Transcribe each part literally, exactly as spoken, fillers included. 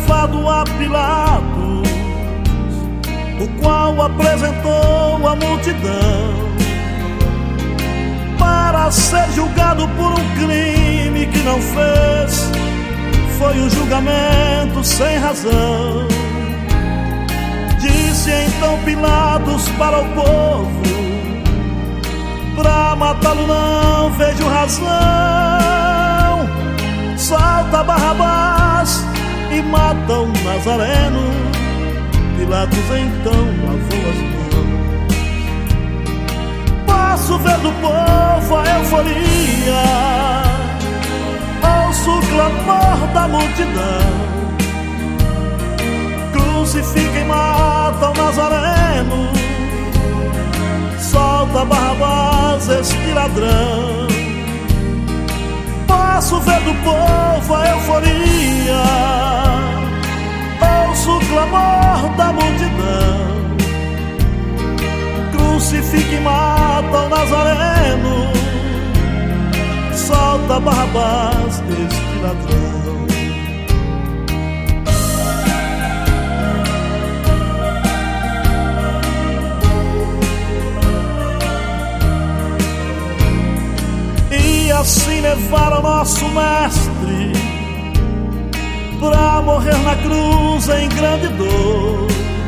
levado a Pilatos, o qual apresentou a multidão para ser julgado por um crime que não fez. Foi um julgamento sem razão. Disse então Pilatos para o povo: pra matá-lo não vejo razão. Solta Barrabás e mata o Nazareno. Pilatos então lavou as mãos. Posso ver do povo a euforia, ouço o clamor da multidão. Crucifiquem, mata o Nazareno. Solta Barrabás, este ladrão. Posso ver do povo a euforia, ouço o clamor da multidão. Crucifica e mata o Nazareno. Solta Barrabás, este ladrão. E assim levaram nosso mestre pra morrer na cruz em grande dor,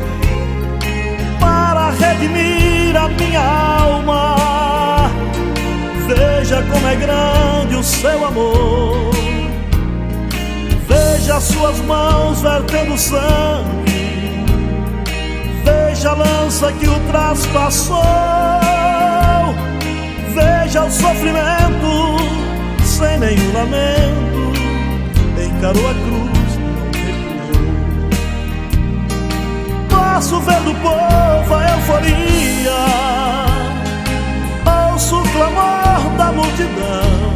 para redimir a minha alma. Veja como é grande o seu amor. Veja suas mãos vertendo sangue. Veja a lança que o traspassou. Veja o sofrimento sem nenhum lamento. Encarou a cruz, não recuou. Posso ver do povo a euforia, ouço o clamor da multidão.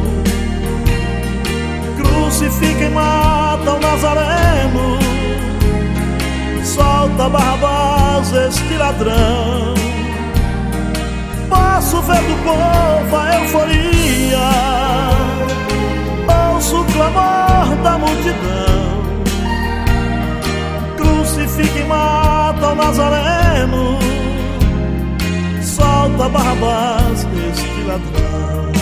Crucifica e mata o Nazareno. Solta Barrabás, este ladrão. Posso ver do povo a euforia, ouço o clamor da multidão. Crucifica e mata o Nazareno. Solta Barrabás, este ladrão.